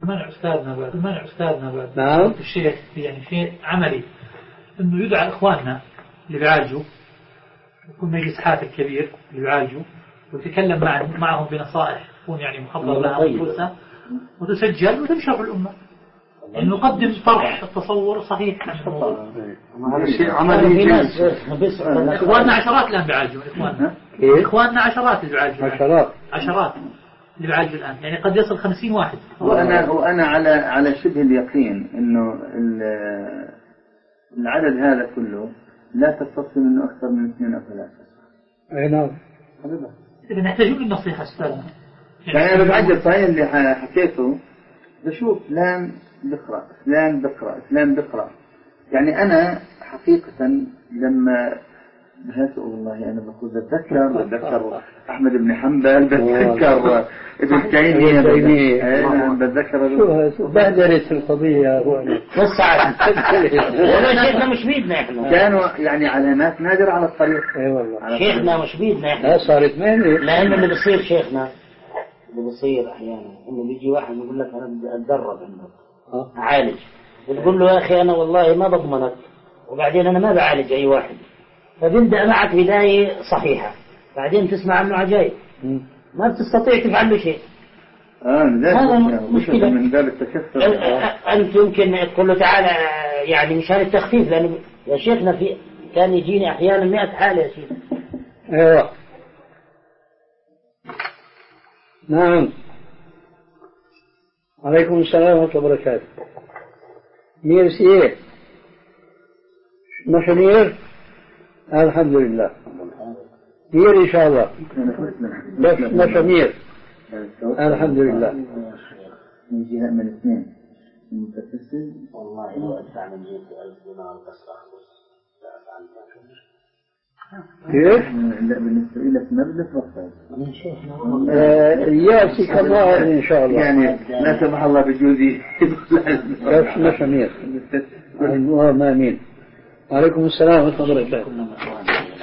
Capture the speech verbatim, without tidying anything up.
منع أستاذنا بعد منع أستاذنا بعد نعم الشيخ يعني شيء عملي إنه يدعى إخواننا اللي بيعالجوا يكون مجلس حافل كبير اللي بيعالجوا ويتكلم معهم معهم بنصائح تكون يعني مخبرة لها مدروسة وتسجل وتنشر في الأمة يعني نقدم طرح التصور صحيح عن الموضوع. هذا الشيء عملي. إخواننا عشرات الآن بيعالجوا إخواننا إخواننا عشرات اللي بيعالجوا عشرات عشرات اللي بيعالجوا الآن يعني قد يصل خمسين واحد. وأنا وأنا على على شبه اليقين إنه العدد هذا كله لا تتصل منه أكثر من اثنين أو ثلاثة. أي نعم. إذا نحتاجون للنصيحة أستاذنا. يعني أنا بعد صحيح اللي حكيته بشوف فلان بقرأ فلان بقرأ فلان بقرأ يعني أنا حقيقة لما بهاته والله أنا بقول بتذكر بتذكر أحمد بن حنبل بتذكر ابن تيمية بتذكر شو بهدلت القضية بس ولا شيخنا مش بيدنا إحنا كانوا يعني علامات نادرة على الطريق. أي والله شيخنا مش بيدنا إحنا لا صارت مهنة لأن اللي بيصير شيخنا اللي بيصير أحيانا إنه بيجي واحد يقول لك أنا بدي أتدرب عندك أعالج بتقول له يا أخي أنا والله ما بضمنك وبعدين أنا ما بعالج أي واحد فبنبدأ معك بداية صحيحة بعدين تسمع عنه عجائب ما بتستطيع تفعل له شيء. آه هذا مشكلة من باب التكثر. أنت يمكن تقول له تعالى يعني مشان التخفيف لأنه يا شيخنا في كان يجيني أحيانا مئة حالة يا شيخ. أيوة نعم. عليكم السلام ورحمة الله وبركاته. ميرسي مشمير الحمد لله مير إن شاء الله بس مشمير الحمد لله. من جهة من اثنين المتكسل والله لو أدفع من جهة ألف دينار بس أخلص كيف؟ لا بالنسبة لك مبلغ وقتها من شيخنا يأتيك الله إن شاء الله يعني لا سمح الله بجوزي بس مشمير اللهم آمين. عليكم السلام ورحمة الله وبركاته.